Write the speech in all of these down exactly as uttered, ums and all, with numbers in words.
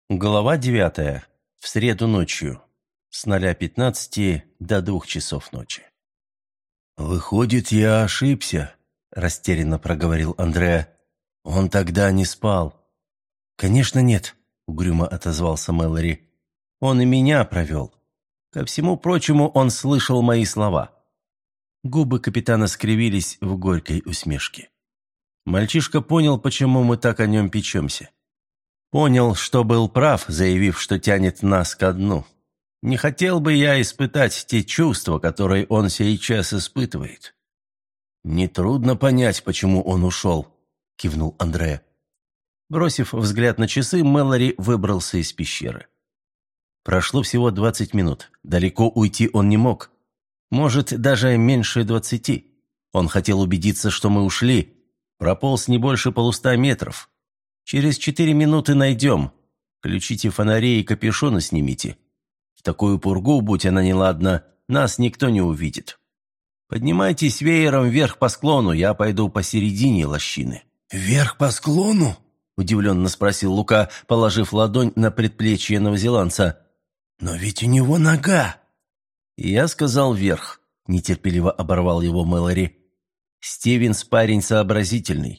Глава девятая. В среду ночью. С ноля пятнадцати до двух часов ночи. «Выходит, я ошибся», – растерянно проговорил Андреа. «Он тогда не спал». «Конечно нет», – угрюмо отозвался Мэлори. «Он и меня провел. Ко всему прочему, он слышал мои слова». Губы капитана скривились в горькой усмешке. Мальчишка понял, почему мы так о нем печемся. Понял, что был прав, заявив, что тянет нас ко дну. Не хотел бы я испытать те чувства, которые он сейчас испытывает. «Нетрудно понять, почему он ушел», – кивнул Андреа. Бросив взгляд на часы, Мэлори выбрался из пещеры. Прошло всего двадцать минут. Далеко уйти он не мог. Может, даже меньше двадцати. Он хотел убедиться, что мы ушли. Прополз не больше полуста метров. Через четыре минуты найдем. Включите фонари и капюшоны снимите. В такую пургу, будь она неладна, нас никто не увидит. Поднимайтесь веером вверх по склону, я пойду посередине лощины». «Вверх по склону?» – удивленно спросил Лука, положив ладонь на предплечье новозеландца. «Но ведь у него нога». «Я сказал вверх», – нетерпеливо оборвал его Мэлори. «Стивенс парень сообразительный.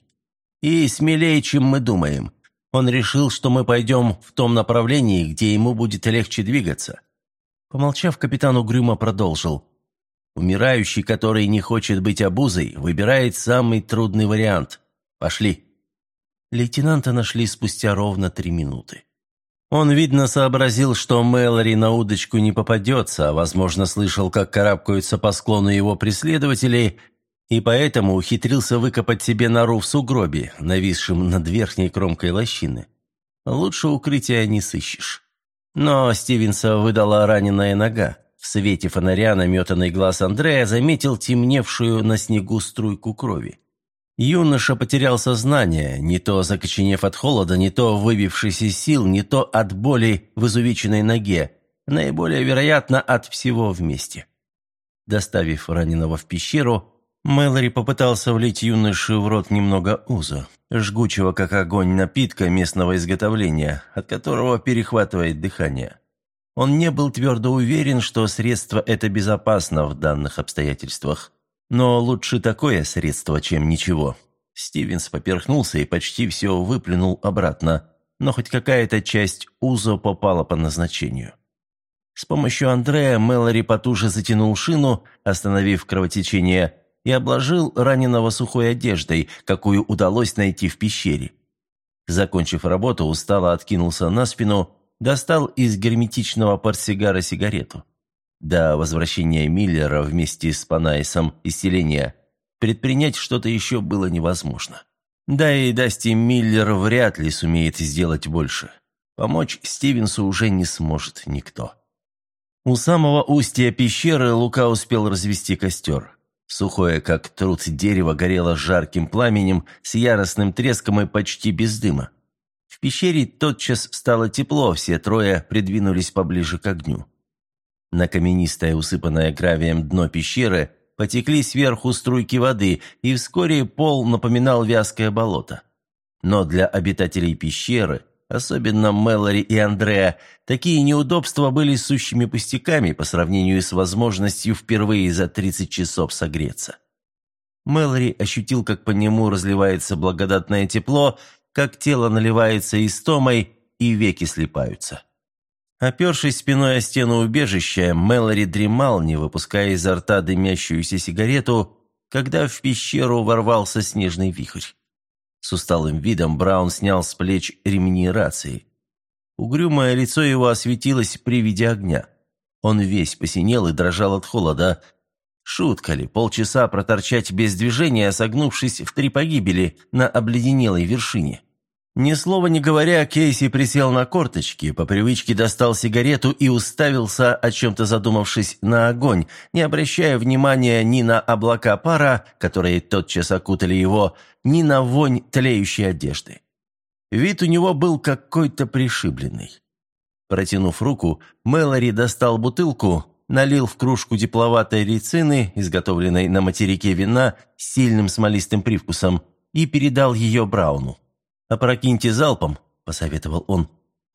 И смелее, чем мы думаем. Он решил, что мы пойдем в том направлении, где ему будет легче двигаться». Помолчав, капитан угрюмо продолжил. «Умирающий, который не хочет быть обузой, выбирает самый трудный вариант. Пошли». Лейтенанта нашли спустя ровно три минуты. Он, видно, сообразил, что Мэлори на удочку не попадется, а, возможно, слышал, как карабкаются по склону его преследователи, и поэтому ухитрился выкопать себе нору в сугробе, нависшем над верхней кромкой лощины. Лучше укрытия не сыщешь. Но Стивенса выдала раненая нога. В свете фонаря наметанный глаз Андреа заметил темневшую на снегу струйку крови. Юноша потерял сознание, не то закоченев от холода, не то выбившись из сил, не то от боли в изувеченной ноге, наиболее вероятно, от всего вместе. Доставив раненого в пещеру, Мэлори попытался влить юноше в рот немного уза, жгучего как огонь напитка местного изготовления, от которого перехватывает дыхание. Он не был твердо уверен, что средство это безопасно в данных обстоятельствах. Но лучше такое средство, чем ничего. Стивенс поперхнулся и почти все выплюнул обратно, но хоть какая-то часть уза попала по назначению. С помощью Андреа Мэлори потуже затянул шину, остановив кровотечение, и обложил раненого сухой одеждой, какую удалось найти в пещере. Закончив работу, устало откинулся на спину, достал из герметичного портсигара сигарету. До возвращения Миллера вместе с Панаисом из селения предпринять что-то еще было невозможно. Да и Дасти Миллер вряд ли сумеет сделать больше. Помочь Стивенсу уже не сможет никто. У самого устья пещеры Лука успел развести костер. Сухое, как труд дерево, горело жарким пламенем, с яростным треском и почти без дыма. В пещере тотчас стало тепло, все трое придвинулись поближе к огню. На каменистое, усыпанное гравием дно пещеры потекли сверху струйки воды, и вскоре пол напоминал вязкое болото. Но для обитателей пещеры, особенно Мэлори и Андреа, такие неудобства были сущими пустяками по сравнению с возможностью впервые за тридцать часов согреться. Мэлори ощутил, как по нему разливается благодатное тепло, как тело наливается истомой и веки слипаются. Опершись спиной о стену убежища, Мэлори дремал, не выпуская изо рта дымящуюся сигарету, когда в пещеру ворвался снежный вихрь. С усталым видом Браун снял с плеч ремни рации. Угрюмое лицо его осветилось при виде огня. Он весь посинел и дрожал от холода. Шутка ли, полчаса проторчать без движения, согнувшись в три погибели на обледенелой вершине? Ни слова не говоря, Кейси присел на корточки, по привычке достал сигарету и уставился, о чем-то задумавшись, на огонь, не обращая внимания ни на облака пара, которые тотчас окутали его, ни на вонь тлеющей одежды. Вид у него был какой-то пришибленный. Протянув руку, Мэлори достал бутылку, налил в кружку тепловатой рецины, изготовленной на материке вина с сильным смолистым привкусом, и передал ее Брауну. «Опрокиньте залпом», – посоветовал он.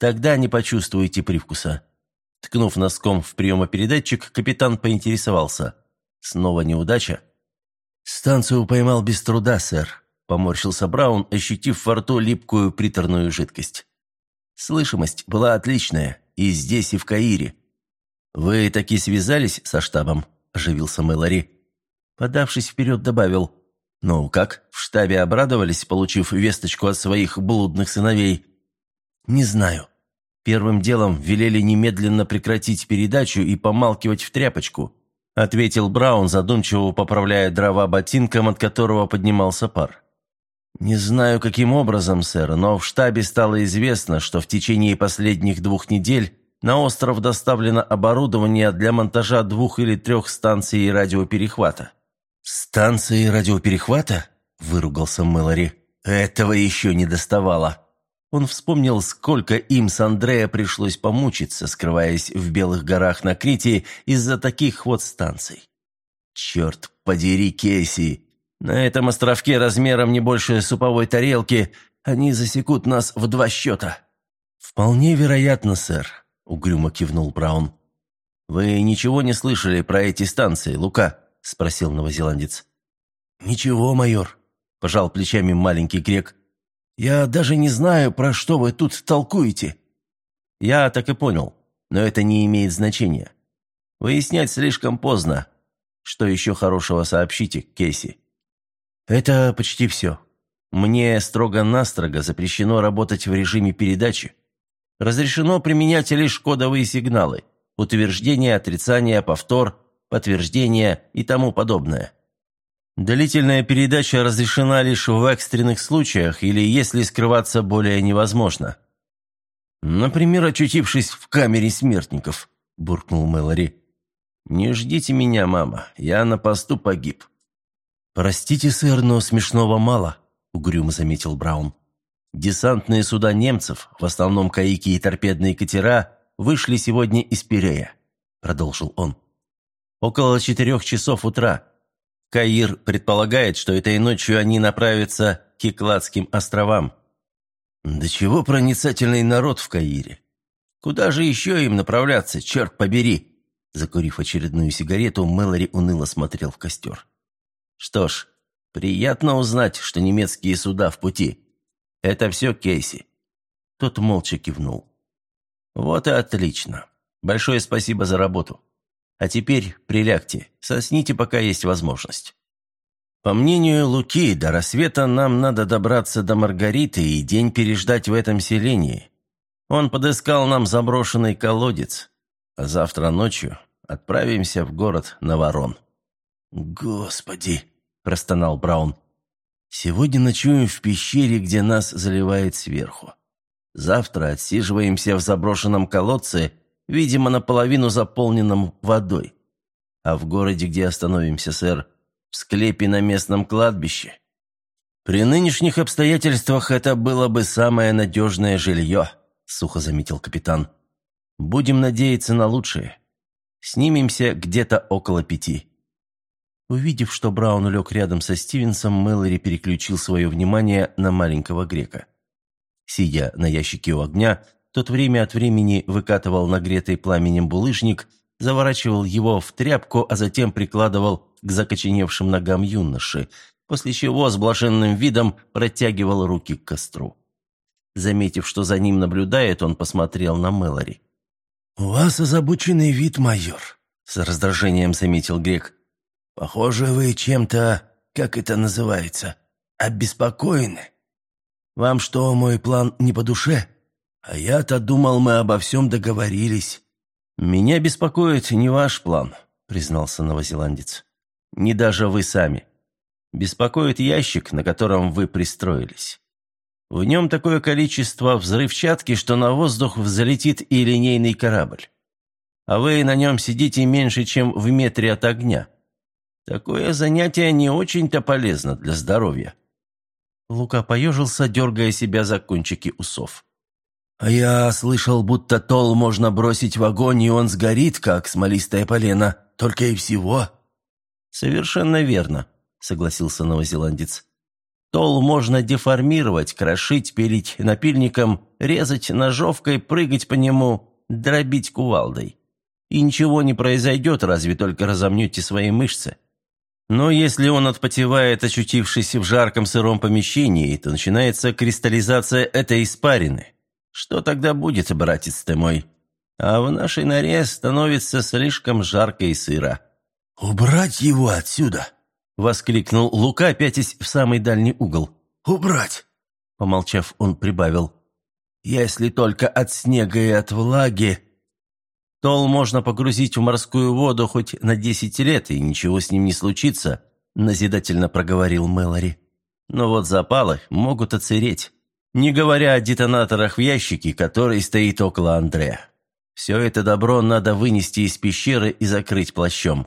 Тогда не почувствуете привкуса». Ткнув носком в приемопередатчик, капитан поинтересовался. «Снова неудача?» «Станцию поймал без труда, сэр», — поморщился Браун, ощутив во рту липкую приторную жидкость. «Слышимость была отличная, и здесь, и в Каире». «Вы таки связались со штабом?» – оживился Мэлори. Подавшись вперед, добавил. «Ну как, в штабе обрадовались, получив весточку от своих блудных сыновей?» «Не знаю. Первым делом велели немедленно прекратить передачу и помалкивать в тряпочку», – ответил Браун, задумчиво поправляя дрова ботинком, от которого поднимался пар. «Не знаю, каким образом, сэр, но в штабе стало известно, что в течение последних двух недель на остров доставлено оборудование для монтажа двух или трех станций радиоперехвата». «Станции радиоперехвата?» – выругался Мэлори. «Этого еще не доставало». Он вспомнил, сколько им с Андреа пришлось помучиться, скрываясь в Белых горах на Крите из-за таких вот станций. «Черт подери, Кейси! На этом островке размером не больше суповой тарелки они засекут нас в два счета». «Вполне вероятно, сэр», — угрюмо кивнул Браун. «Вы ничего не слышали про эти станции, Лука?» — спросил новозеландец. «Ничего, майор», — пожал плечами маленький грек. «Я даже не знаю, про что вы тут толкуете». «Я так и понял, но это не имеет значения. Выяснять слишком поздно. Что еще хорошего сообщите, Кейси?» «Это почти все. Мне строго-настрого запрещено работать в режиме передачи. Разрешено применять лишь кодовые сигналы, утверждение, отрицание, повтор, подтверждение и тому подобное. Длительная передача разрешена лишь в экстренных случаях или если скрываться более невозможно». «Например, очутившись в камере смертников», – буркнул Мэлори. «Не ждите меня, мама, я на посту погиб». «Простите, сэр, но смешного мало», – угрюмо заметил Браун. «Десантные суда немцев, в основном каики и торпедные катера, вышли сегодня из Пирея», – продолжил он. «Около четырех часов утра. Каир предполагает, что этой ночью они направятся к Кикладским островам». «Да чего проницательный народ в Каире? Куда же еще им направляться, черт побери?» Закурив очередную сигарету, Мэлори уныло смотрел в костер. «Что ж, приятно узнать, что немецкие суда в пути. Это все, Кейси». Тот молча кивнул. «Вот и отлично. Большое спасибо за работу. А теперь прилягте, сосните, пока есть возможность. По мнению Луки, до рассвета нам надо добраться до Маргариты и день переждать в этом селении. Он подыскал нам заброшенный колодец, а завтра ночью отправимся в город на Ворон». «Господи!» – простонал Браун. «Сегодня ночуем в пещере, где нас заливает сверху. Завтра отсиживаемся в заброшенном колодце, видимо, наполовину заполненном водой. А в городе, где остановимся, сэр, в склепе на местном кладбище. При нынешних обстоятельствах это было бы самое надежное жилье», – сухо заметил капитан. «Будем надеяться на лучшее. Снимемся где-то около пяти». Увидев, что Браун лег рядом со Стивенсом, Мэлори переключил свое внимание на маленького грека. Сидя на ящике у огня, тот время от времени выкатывал нагретый пламенем булыжник, заворачивал его в тряпку, а затем прикладывал к закоченевшим ногам юноши, после чего с блаженным видом протягивал руки к костру. Заметив, что за ним наблюдает, он посмотрел на Мэлори. «У вас озабоченный вид, майор», — с раздражением заметил грек. «Похоже, вы чем-то, как это называется, обеспокоены. Вам что, мой план не по душе? А я-то думал, мы обо всем договорились». «Меня беспокоит не ваш план», — признался новозеландец. «Не даже вы сами. Беспокоит ящик, на котором вы пристроились. В нем такое количество взрывчатки, что на воздух взлетит и линейный корабль. А вы на нем сидите меньше, чем в метре от огня. Такое занятие не очень-то полезно для здоровья». Лука поежился, дергая себя за кончики усов. «А я слышал, будто тол можно бросить в огонь, и он сгорит, как смолистое полено, только и всего». «Совершенно верно», — согласился новозеландец. Тол можно деформировать, крошить, пилить напильником, резать ножовкой, прыгать по нему, дробить кувалдой. И ничего не произойдет, разве только разомнете свои мышцы. Но если он отпотевает, очутившись в жарком сыром помещении, то начинается кристаллизация этой испарины. Что тогда будет, братец ты мой? А в нашей норе становится слишком жарко и сыро». «Убрать его отсюда!» — воскликнул Лука, пятясь в самый дальний угол. «Убрать!» — помолчав, он прибавил. «Если только от снега и от влаги...» «Тол можно погрузить в морскую воду хоть на десять лет, и ничего с ним не случится», — назидательно проговорил Мэлори. «Но вот запалы могут оцереть, не говоря о детонаторах в ящике, который стоит около Андрея. Все это добро надо вынести из пещеры и закрыть плащом».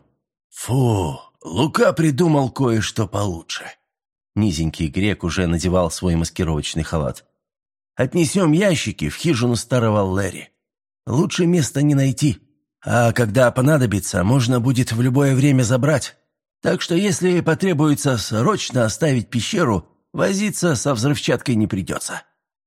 «Фу, Лука придумал кое-что получше». Низенький грек уже надевал свой маскировочный халат. «Отнесем ящики в хижину старого Лэри. Лучше места не найти, а когда понадобится, можно будет в любое время забрать. Так что если потребуется срочно оставить пещеру, возиться со взрывчаткой не придется».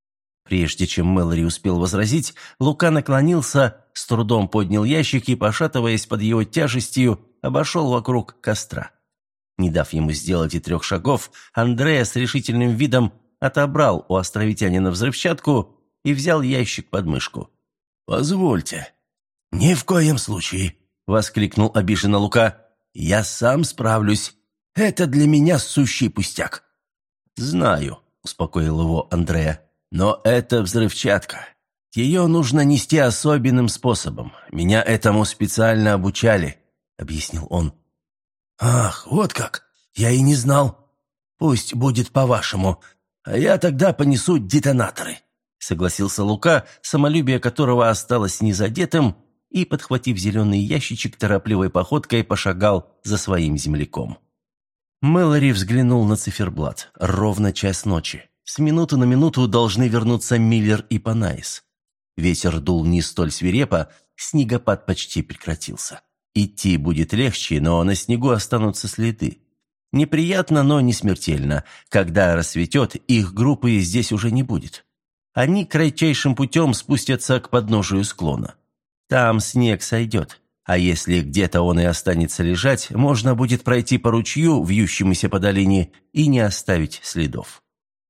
Прежде чем Мэлори успел возразить, Лука наклонился, с трудом поднял ящик и, пошатываясь под его тяжестью, обошел вокруг костра. Не дав ему сделать и трех шагов, Андреа с решительным видом отобрал у островитянина взрывчатку и взял ящик под мышку. «Позвольте». «Ни в коем случае», — воскликнул обиженно Лука. «Я сам справлюсь. Это для меня сущий пустяк». «Знаю», — успокоил его Андреа. «Но это взрывчатка. Ее нужно нести особенным способом. Меня этому специально обучали», — объяснил он. «Ах, вот как! Я и не знал. Пусть будет по-вашему, а я тогда понесу детонаторы», — согласился Лука, самолюбие которого осталось незадетым, и, подхватив зеленый ящичек, торопливой походкой пошагал за своим земляком. Мэлори взглянул на циферблат. Ровно час ночи. С минуты на минуту должны вернуться Миллер и Панаис. Ветер дул не столь свирепо, снегопад почти прекратился. Идти будет легче, но на снегу останутся следы. Неприятно, но не смертельно. Когда рассветет, их группы здесь уже не будет. Они кратчайшим путем спустятся к подножию склона. Там снег сойдет, а если где-то он и останется лежать, можно будет пройти по ручью, вьющемуся по долине, и не оставить следов.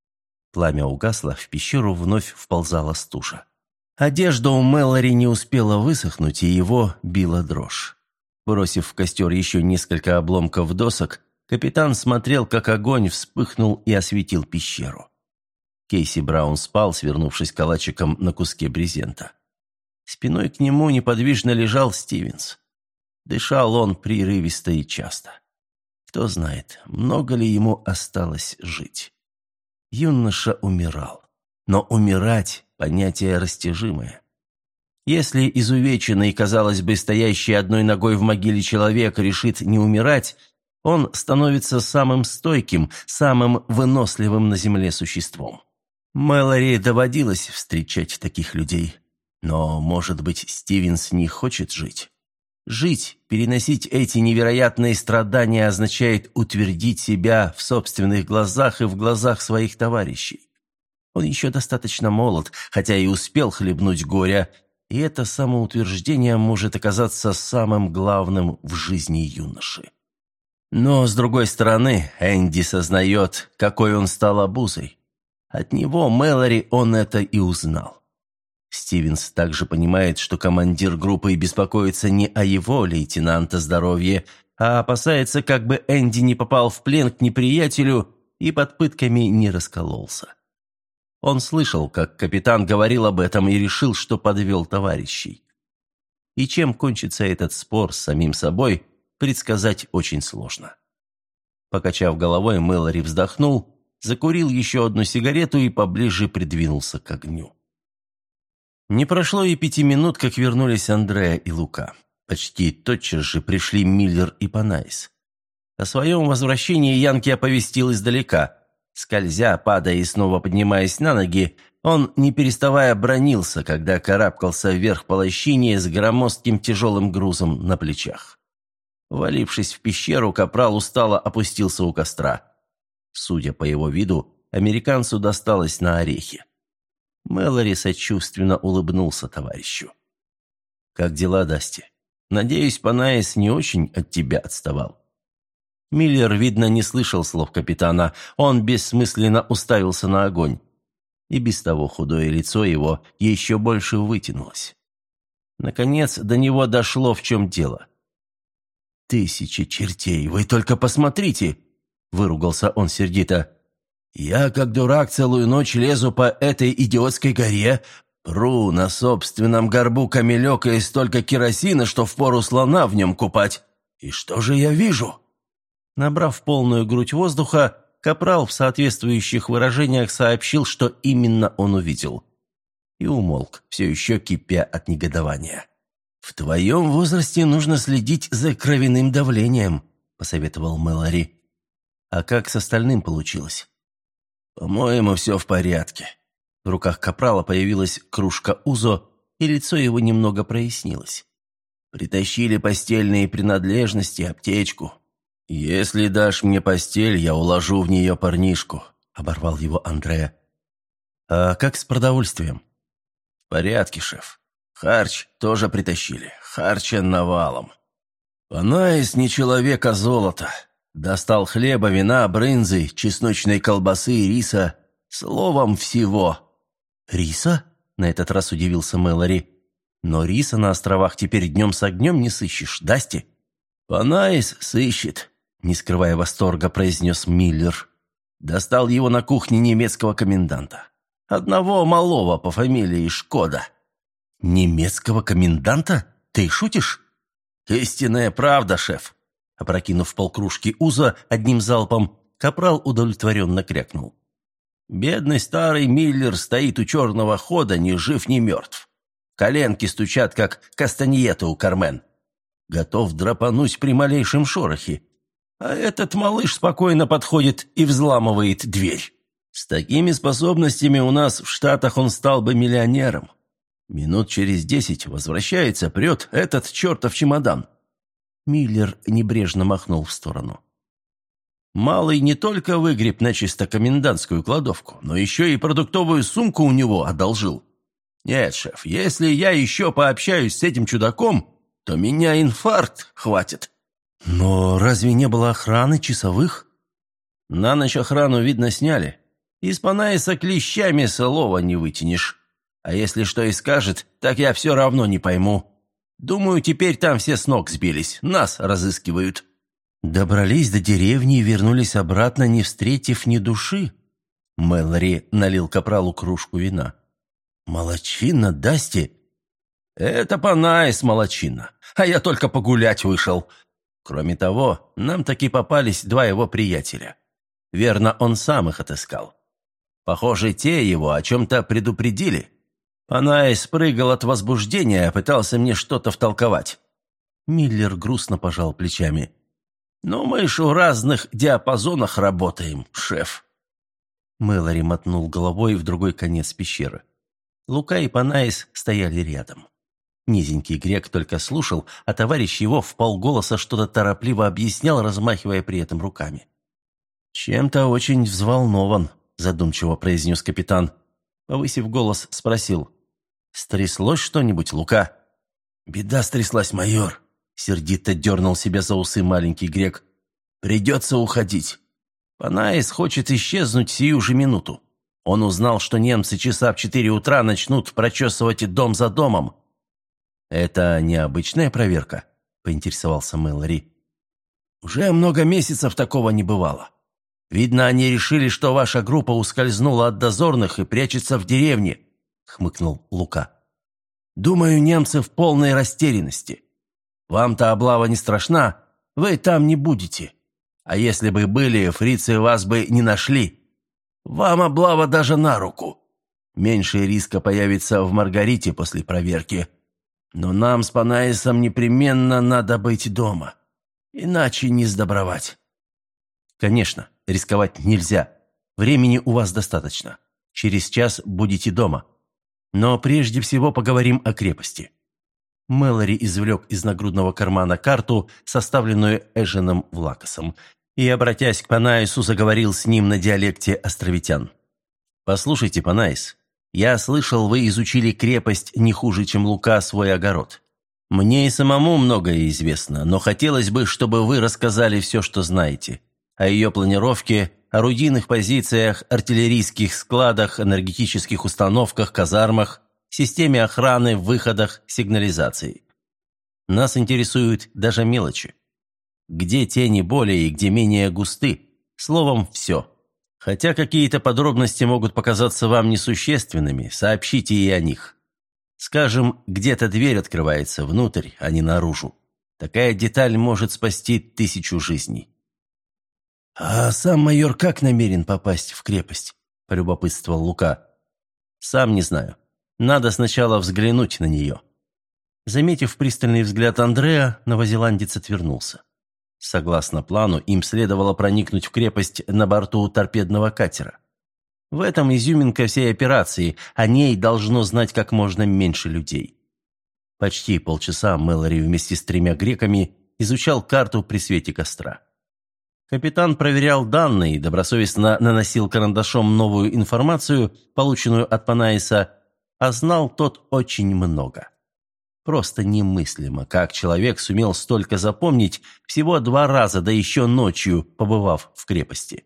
Пламя угасло, в пещеру вновь вползала стужа. Одежда у Мэлори не успела высохнуть, и его била дрожь. Бросив в костер еще несколько обломков досок, капитан смотрел, как огонь вспыхнул и осветил пещеру. Кейси Браун спал, свернувшись калачиком на куске брезента. Спиной к нему неподвижно лежал Стивенс. Дышал он прерывисто и часто. Кто знает, много ли ему осталось жить. Юноша умирал. Но умирать – понятие растяжимое. Если изувеченный, казалось бы, стоящий одной ногой в могиле человек решит не умирать, он становится самым стойким, самым выносливым на земле существом. Мэлори доводилось встречать таких людей. Но, может быть, Стивенс не хочет жить? Жить, переносить эти невероятные страдания означает утвердить себя в собственных глазах и в глазах своих товарищей. Он еще достаточно молод, хотя и успел хлебнуть горя, и это самоутверждение может оказаться самым главным в жизни юноши. Но, с другой стороны, Энди сознает, какой он стал обузой. От него, Мэлори, он это и узнал. Стивенс также понимает, что командир группы беспокоится не о его лейтенанта здоровье, а опасается, как бы Энди не попал в плен к неприятелю и под пытками не раскололся. Он слышал, как капитан говорил об этом, и решил, что подвел товарищей. И чем кончится этот спор с самим собой, предсказать очень сложно. Покачав головой, Мэлори вздохнул, закурил еще одну сигарету и поближе придвинулся к огню. Не прошло и пяти минут, как вернулись Андреа и Лука. Почти тотчас же пришли Миллер и Панаис. О своем возвращении Янки оповестил издалека. Скользя, падая и снова поднимаясь на ноги, он, не переставая, бранился, когда карабкался вверх по лощине с громоздким тяжелым грузом на плечах. Валившись в пещеру, капрал устало опустился у костра. Судя по его виду, американцу досталось на орехи. Мэлори сочувственно улыбнулся товарищу. «Как дела, Дасти? Надеюсь, Панаис не очень от тебя отставал». Миллер, видно, не слышал слов капитана. Он бессмысленно уставился на огонь. И без того худое лицо его еще больше вытянулось. Наконец, до него дошло, в чем дело. «Тысячи чертей, вы только посмотрите!» – выругался он сердито. «Я, как дурак, целую ночь лезу по этой идиотской горе, пру на собственном горбу камелека и столько керосина, что впору слона в нем купать. И что же я вижу?» Набрав полную грудь воздуха, капрал в соответствующих выражениях сообщил, что именно он увидел. И умолк, все еще кипя от негодования. «В твоем возрасте нужно следить за кровяным давлением», – посоветовал Мэлори. «А как с остальным получилось?» «По-моему, все в порядке». В руках капрала появилась кружка Узо, и лицо его немного прояснилось. «Притащили постельные принадлежности, аптечку. Если дашь мне постель, я уложу в нее парнишку», – оборвал его Андреа. «А как с продовольствием?» «В порядке, шеф. Харч тоже притащили. Харча навалом. Панаис не человек, а золото. Достал хлеба, вина, брынзы, чесночной колбасы и риса. Словом, всего». «Риса?» – на этот раз удивился Мэлори. «Но риса на островах теперь днем с огнем не сыщешь, Дасти?» «Панаис сыщет», – не скрывая восторга, произнес Миллер. Достал его на кухне немецкого коменданта. Одного малого по фамилии Шкода. «Немецкого коменданта? Ты шутишь?» «Истинная правда, шеф». Опрокинув полкружки Узо одним залпом, капрал удовлетворенно крякнул. «Бедный старый Миллер стоит у черного хода, ни жив, ни мертв. Коленки стучат, как кастаньета у Кармен. Готов драпануть при малейшем шорохе. А этот малыш спокойно подходит и взламывает дверь. С такими способностями у нас в Штатах он стал бы миллионером. Минут через десять возвращается, прет этот чертов чемодан». Миллер небрежно махнул в сторону. «Малый не только выгреб начисто комендантскую кладовку, но еще и продуктовую сумку у него одолжил. Нет, шеф, если я еще пообщаюсь с этим чудаком, то меня инфаркт хватит». «Но разве не было охраны, часовых?» «На ночь охрану, видно, сняли. Из Панаиса клещами слова не вытянешь. А если что и скажет, так я все равно не пойму. Думаю, теперь там все с ног сбились, нас разыскивают». «Добрались до деревни и вернулись обратно, не встретив ни души?» Мэлори налил капралу кружку вина. «Молодчина, Дасти!» «Это Панаис молодчина, а я только погулять вышел. Кроме того, нам таки попались два его приятеля. Верно, он сам их отыскал. Похоже, те его о чем-то предупредили. Панаис прыгал от возбуждения, пытался мне что-то втолковать». Миллер грустно пожал плечами. «Ну, мы ж в разных диапазонах работаем, шеф». Мэлори мотнул головой в другой конец пещеры. Лука и Панаис стояли рядом. Низенький грек только слушал, а товарищ его вполголоса что-то торопливо объяснял, размахивая при этом руками. «Чем-то очень взволнован», – задумчиво произнес капитан. Повысив голос, спросил. «Стряслось что-нибудь, Лука?» «Беда стряслась, майор», – сердито дернул себя за усы маленький грек. «Придется уходить. Панаис хочет исчезнуть сию же минуту. Он узнал, что немцы часа в четыре утра начнут прочесывать дом за домом». «Это необычная проверка?» – поинтересовался Мэлори. «Уже много месяцев такого не бывало. Видно, они решили, что ваша группа ускользнула от дозорных и прячется в деревне», – хмыкнул Лука. «Думаю, немцы в полной растерянности. Вам-то облава не страшна, вы там не будете. А если бы были, фрицы вас бы не нашли. Вам облава даже на руку. Меньше риска появится в Маргарите после проверки. Но нам с Панаисом непременно надо быть дома. Иначе не сдобровать». «Конечно, рисковать нельзя. Времени у вас достаточно. Через час будете дома. Но прежде всего поговорим о крепости». Мэлори извлек из нагрудного кармана карту, составленную Эженом Влакосом, и, обратясь к Панаису, заговорил с ним на диалекте островитян. «Послушайте, Панаис, я слышал, вы изучили крепость не хуже, чем Лука свой огород. Мне и самому многое известно, но хотелось бы, чтобы вы рассказали все, что знаете. О ее планировке, орудийных позициях, артиллерийских складах, энергетических установках, казармах, системе охраны, выходах, сигнализации. Нас интересуют даже мелочи. Где тени более и где менее густы. Словом, все. Хотя какие-то подробности могут показаться вам несущественными, сообщите и о них. Скажем, где-то дверь открывается внутрь, а не наружу. Такая деталь может спасти тысячу жизней». «А сам майор как намерен попасть в крепость?» – полюбопытствовал Лука. «Сам не знаю. Надо сначала взглянуть на нее». Заметив пристальный взгляд Андреа, новозеландец отвернулся. Согласно плану, им следовало проникнуть в крепость на борту торпедного катера. В этом изюминка всей операции, о ней должно знать как можно меньше людей. Почти полчаса Мэлори вместе с тремя греками изучал карту при свете костра. Капитан проверял данные и добросовестно наносил карандашом новую информацию, полученную от Панаиса, а знал тот очень много. Просто немыслимо, как человек сумел столько запомнить всего два раза, да еще ночью, побывав в крепости.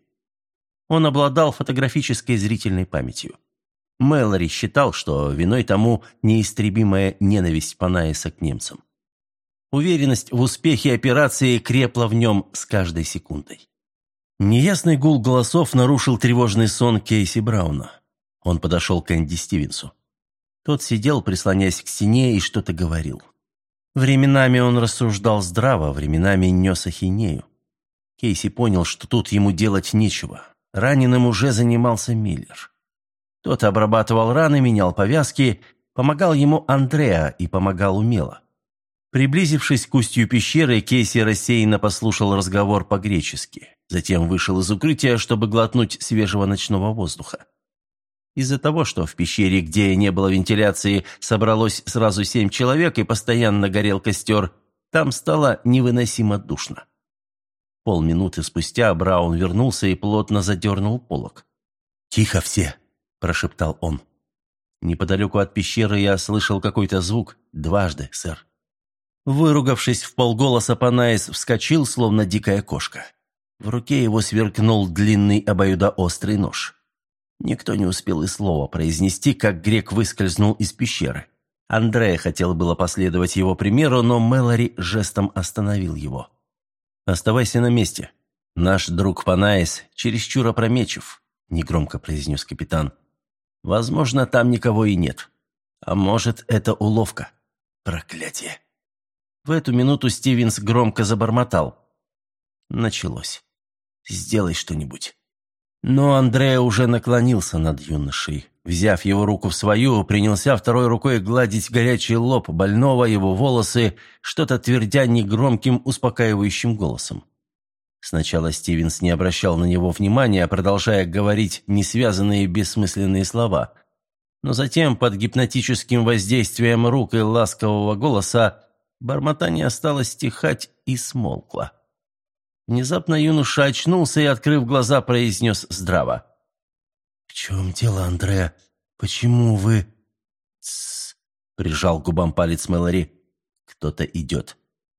Он обладал фотографической зрительной памятью. Мэлори считал, что виной тому неистребимая ненависть Панаиса к немцам. Уверенность в успехе операции крепла в нем с каждой секундой. Неясный гул голосов нарушил тревожный сон Кейси Брауна. Он подошел к Энди Стивенсу. Тот сидел, прислонясь к стене, и что-то говорил. Временами он рассуждал здраво, временами нес ахинею. Кейси понял, что тут ему делать нечего. Раненым уже занимался Миллер. Тот обрабатывал раны, менял повязки, помогал ему Андреа и помогал умело. Приблизившись к устью пещеры, Кейси рассеянно послушал разговор по-гречески. Затем вышел из укрытия, чтобы глотнуть свежего ночного воздуха. Из-за того, что в пещере, где не было вентиляции, собралось сразу семь человек и постоянно горел костер, там стало невыносимо душно. Полминуты спустя Браун вернулся и плотно задернул полог. «Тихо все!» – прошептал он. «Неподалеку от пещеры я слышал какой-то звук. Дважды, сэр». Выругавшись вполголоса, Панаис вскочил, словно дикая кошка. В руке его сверкнул длинный обоюдоострый нож. Никто не успел и слова произнести, как грек выскользнул из пещеры. Андреа хотел было последовать его примеру, но Мэлори жестом остановил его. «Оставайся на месте. Наш друг Панаис чересчур опрометчив», – негромко произнес капитан. «Возможно, там никого и нет. А может, это уловка. Проклятие». В эту минуту Стивенс громко забормотал. Началось. «Сделай что-нибудь». Но Андреа уже наклонился над юношей. Взяв его руку в свою, принялся второй рукой гладить горячий лоб больного, его волосы, что-то твердя негромким, успокаивающим голосом. Сначала Стивенс не обращал на него внимания, продолжая говорить несвязанные бессмысленные слова. Но затем, под гипнотическим воздействием рук и ласкового голоса, бормотание стало стихать и смолкло. Внезапно юноша очнулся и, открыв глаза, произнес здраво. «В чем дело, Андреа? Почему вы...» «Тссс», — прижал к губам палец Мэлори. «Кто-то идет».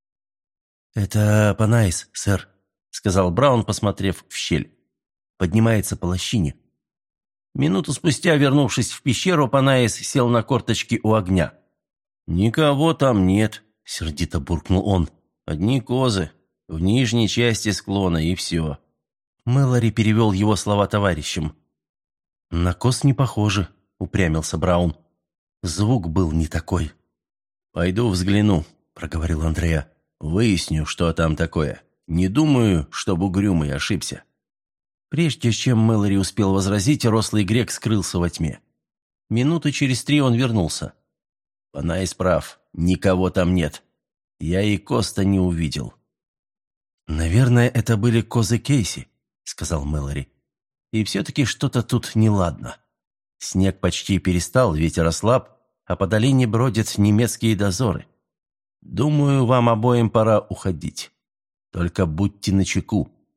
«Это Панаис, сэр», — сказал Браун, посмотрев в щель. «Поднимается по лощине». Минуту спустя, вернувшись в пещеру, Панаис сел на корточки у огня. «Никого там нет», — сердито буркнул он. «Одни козы. В нижней части склона, и все». Мэлори перевел его слова товарищам. «На коз не похоже», — упрямился Браун. Звук был не такой. «Пойду взгляну», — проговорил Андреа. «Выясню, что там такое. Не думаю, что Угрюмый ошибся». Прежде чем Мэлори успел возразить, рослый грек скрылся во тьме. Минуты через три он вернулся. «Панаис прав. Никого там нет. Я и Коста не увидел». «Наверное, это были козы Кейси», — сказал Мэлори. «И все-таки что-то тут неладно. Снег почти перестал, ветер ослаб, а по долине бродят немецкие дозоры. Думаю, вам обоим пора уходить. Только будьте начеку».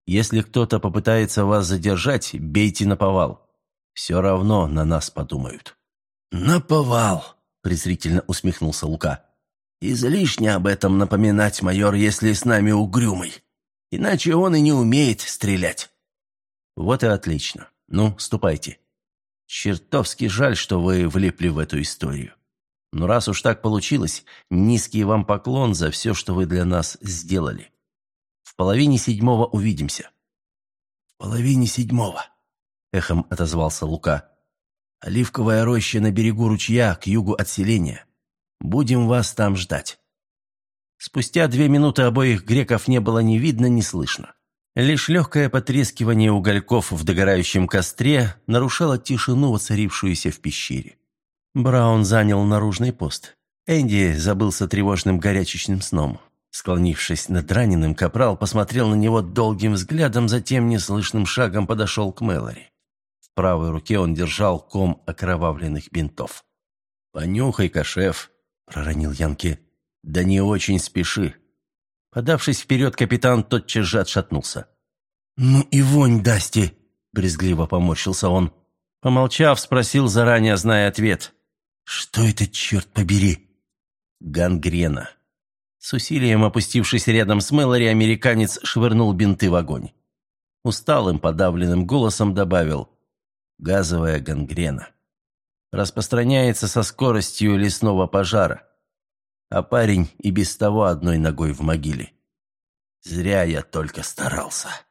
Если кто-то попытается вас задержать, бейте наповал. Все равно на нас подумают». «Наповал», — презрительно усмехнулся Лука. «Излишне об этом напоминать, майор, если с нами угрюмый. Иначе он и не умеет стрелять». «Вот и отлично. Ну, ступайте. Чертовски жаль, что вы влипли в эту историю. Но раз уж так получилось, низкий вам поклон за все, что вы для нас сделали. В половине седьмого увидимся». «В половине седьмого», — эхом отозвался Лука. «Оливковая роща на берегу ручья, к югу от селения. Будем вас там ждать». Спустя две минуты обоих греков не было ни видно, ни слышно. Лишь легкое потрескивание угольков в догорающем костре нарушало тишину, воцарившуюся в пещере. Браун занял наружный пост. Энди забылся тревожным горячечным сном. Склонившись над раненым, капрал посмотрел на него долгим взглядом, затем неслышным шагом подошел к Мэлори. В правой руке он держал ком окровавленных бинтов. «Понюхай-ка, шеф», — проронил Янки. «Да не очень спеши». Подавшись вперед, капитан тотчас же отшатнулся. «Ну и вонь, Дасти!» — брезгливо поморщился он. Помолчав, спросил, заранее зная ответ. «Что это, черт побери?» «Гангрена». С усилием опустившись рядом с Мэлори, американец швырнул бинты в огонь. Усталым, подавленным голосом добавил: «Газовая гангрена. Распространяется со скоростью лесного пожара. А парень и без того одной ногой в могиле. Зря я только старался».